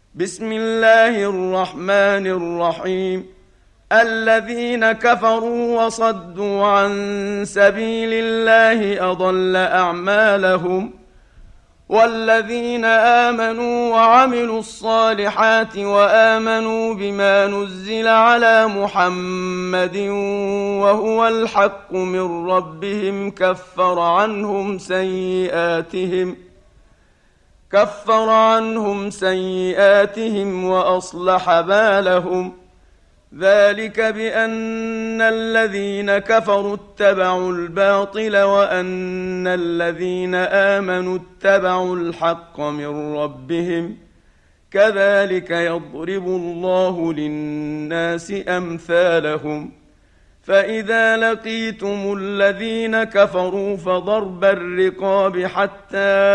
بسم الله الرحمن الرحيم. الذين كفروا وصدوا عن سبيل الله أضل أعمالهم، والذين آمنوا وعملوا الصالحات وآمنوا بما نزل على محمد وهو الحق من ربهم كفر عنهم سيئاتهم وأصلح بالهم. ذلك بأن الذين كفروا اتبعوا الباطل وأن الذين آمنوا اتبعوا الحق من ربهم، كذلك يضرب الله للناس أمثالهم. فإذا لقيتم الذين كفروا فضرب الرقاب حتى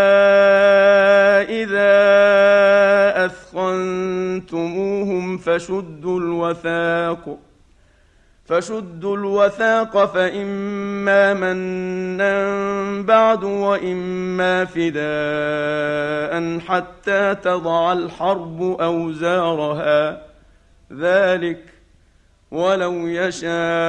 إذا أثخنتموهم فشدوا الوثاق فإما منا بعد وإما فداء حتى تضع الحرب أوزارها. ذلك ولو يشاء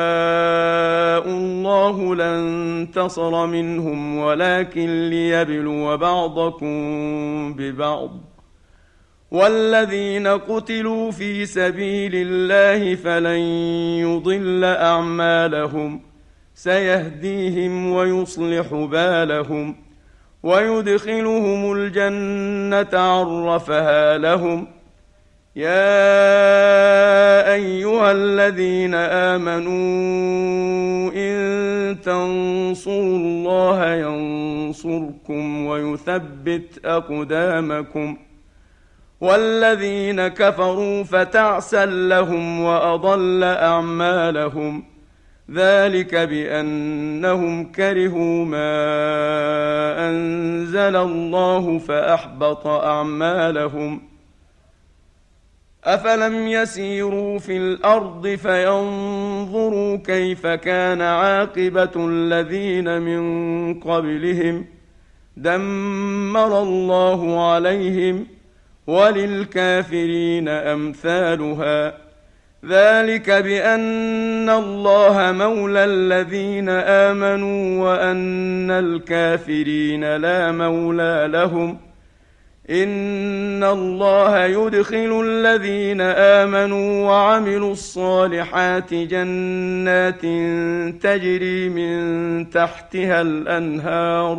الله لانتصر منهم ولكن ليبلو بعضكم ببعض. والذين قتلوا في سبيل الله فلن يضل أعمالهم، سيهديهم ويصلح بالهم ويدخلهم الجنة عرفها لهم. يا أيها الذين آمنوا إن تنصروا الله ينصركم ويثبت أقدامكم. والذين كفروا فتعسا لهم وأضل أعمالهم. ذلك بأنهم كرهوا ما أنزل الله فأحبط أعمالهم. أفلم يسيروا في الأرض فينظروا كيف كان عاقبة الذين من قبلهم، دمر الله عليهم وللكافرين أمثالها. ذلك بأن الله مولى الذين آمنوا وأن الكافرين لا مولى لهم. إن الله يدخل الذين آمنوا وعملوا الصالحات جنات تجري من تحتها الأنهار،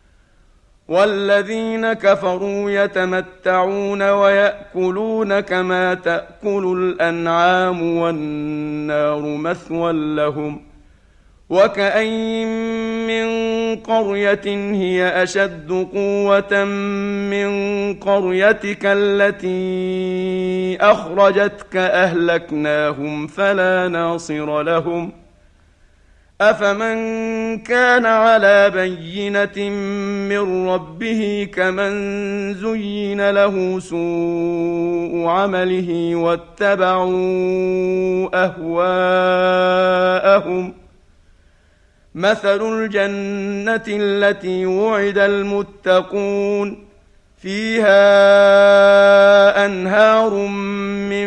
والذين كفروا يتمتعون ويأكلون كما تأكل الأنعام والنار مثوى لهم. وكأين من قرية هي أشد قوة من قريتك التي أخرجتك أهلكناهم فلا ناصر لهم. أفمن كان على بينة من ربه كمن زين له سوء عمله واتبعوا أهواءهم. مثل الجنة التي وعد المتقون فيها أنهار من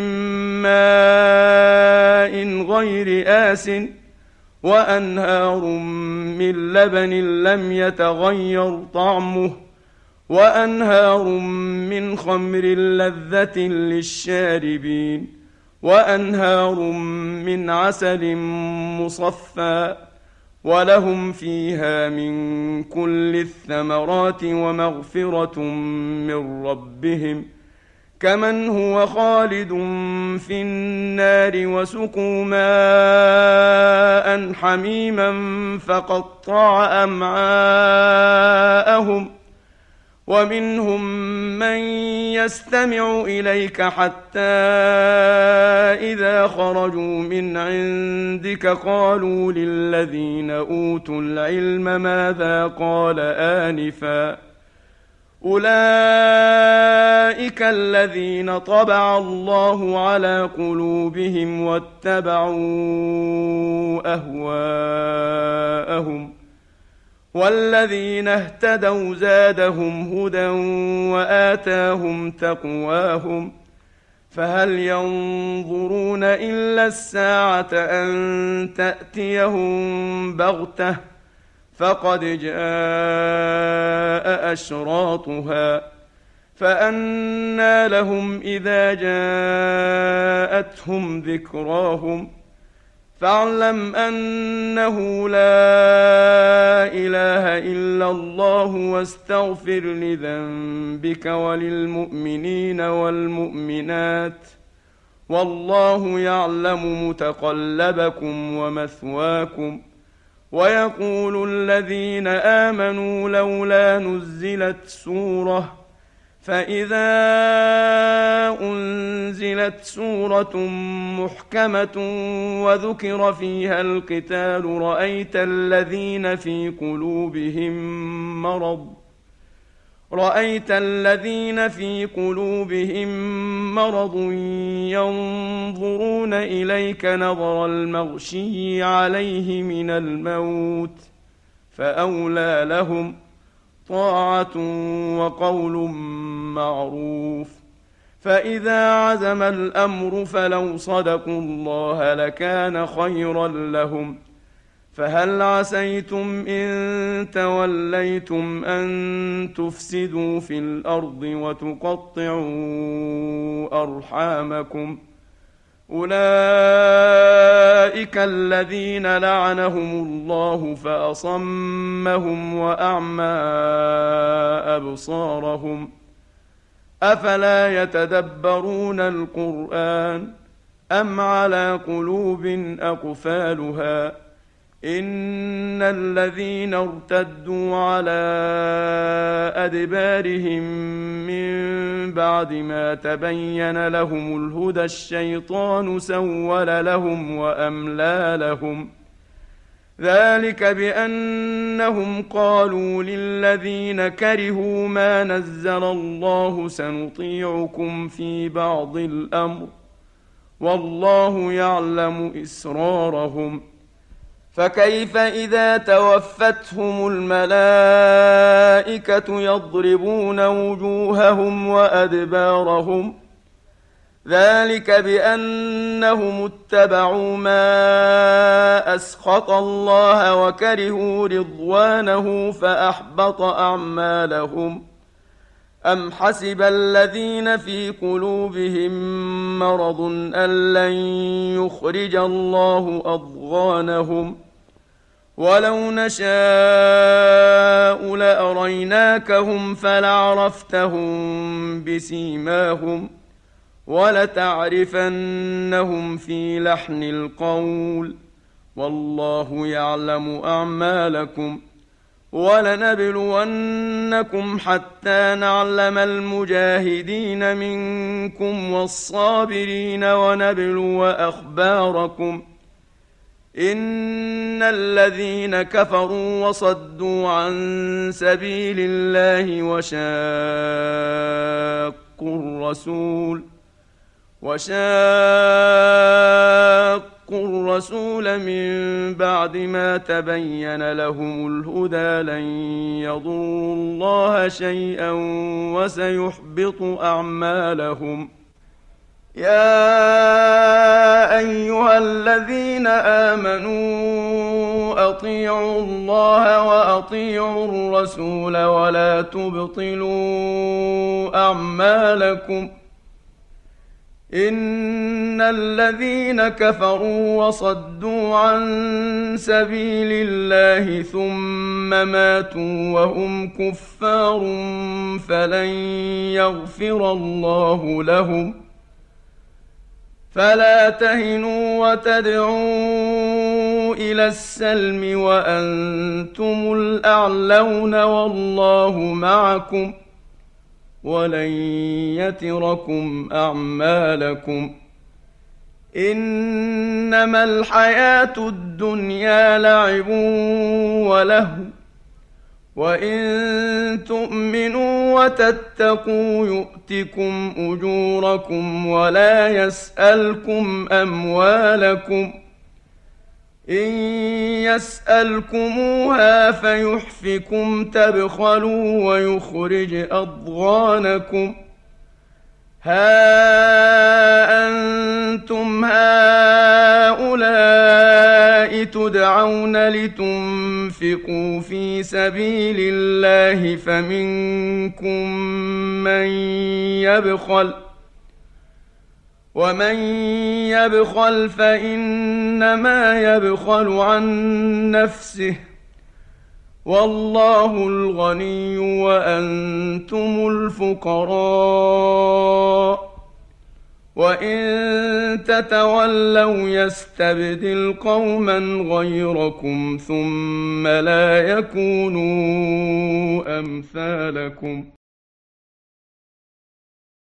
ماء غير آسٍ وأنهار من لبن لم يتغير طعمه وأنهار من خمر لذة للشاربين وأنهار من عسل مصفى ولهم فيها من كل الثمرات ومغفرة من ربهم كمن هو خالد في النار وسقوا ماء حميما فقطع أمعاءهم. ومنهم من يستمع إليك حتى إذا خرجوا من عندك قالوا للذين أوتوا العلم ماذا قال آنفا. أولئك الذين طبع الله على قلوبهم واتبعوا أهواءهم. والذين اهتدوا زادهم هدى وآتاهم تقواهم فهل ينظرون إلا الساعة أن تأتيهم بغتة فقد جاء أشراطها فأنى لهم إذا جاءتهم ذكراهم فاعلم أنه لا إله إلا الله واستغفر لذنبك وللمؤمنين والمؤمنات والله يعلم متقلبكم ومثواكم. ويقول الذين آمنوا لولا نزلت سورة فإذا أنزلت سورة محكمة وذكر فيها القتال رأيت الذين في قلوبهم مرض ينظرون إليك نظر المغشي عليه من الموت فأولى لهم طاعة وقول معروف. فإذا عزم الأمر فلو صدقوا الله لكان خيرا لهم. فهل عسيتم إن توليتم أن تفسدوا في الأرض وتقطعوا أرحامكم أولئك الذين لعنهم الله فأصمهم وأعمى أبصارهم أفلا يتدبرون القرآن أم على قلوب أقفالها إن الذين ارتدوا على أدبارهم من بعد ما تبين لهم الهدى الشيطان سول لهم وأملى لهم ذلك بأنهم قالوا للذين كرهوا ما نزل الله سنطيعكم في بعض الأمر والله يعلم إسرارهم. فكيف إذا توفتهم الملائكة يضربون وجوههم وأدبارهم ذلك بأنهم اتبعوا ما أسخط الله وكرهوا رضوانه فأحبط أعمالهم. أم حسب الذين في قلوبهم مرض أن لن يخرج الله أضغانهم ولو نشاء لأريناكهم فلعرفتهم بسيماهم ولتعرفنهم في لحن القول والله يعلم أعمالكم. ولنبلونكم حتى نعلم المجاهدين منكم والصابرين ونبلو أخباركم. إن الذين كفروا وصدوا عن سبيل الله وشاقوا الرسول من بعد ما تبين لهم الهدى لن يضروا الله شيئا وسيحبط أعمالهم. يا أيها الذين آمنوا أطيعوا الله وأطيعوا الرسول ولا تبطلوا أعمالكم. إن الذين كفروا وصدوا عن سبيل الله ثم ماتوا وهم كفار فلن يغفر الله لهم. فلا تهنوا وتدعوا إلى السلم وأنتم الأعلون والله معكم ولن يتركم أعمالكم. إنما الحياة الدنيا لعب ولهو وإن تؤمنوا وتتقوا يؤتكم أجوركم ولا يسألكم أموالكم. إن يسألكموها فيحفكم تبخلوا ويخرج أضغانكم. ها لتنفقوا في سبيل الله فمنكم من يبخل ومن يبخل فإنما يبخل عن نفسه والله الغني وأنتم الفقراء وإن تتولوا يستبدل قوما غيركم ثم لا يكونوا أمثالكم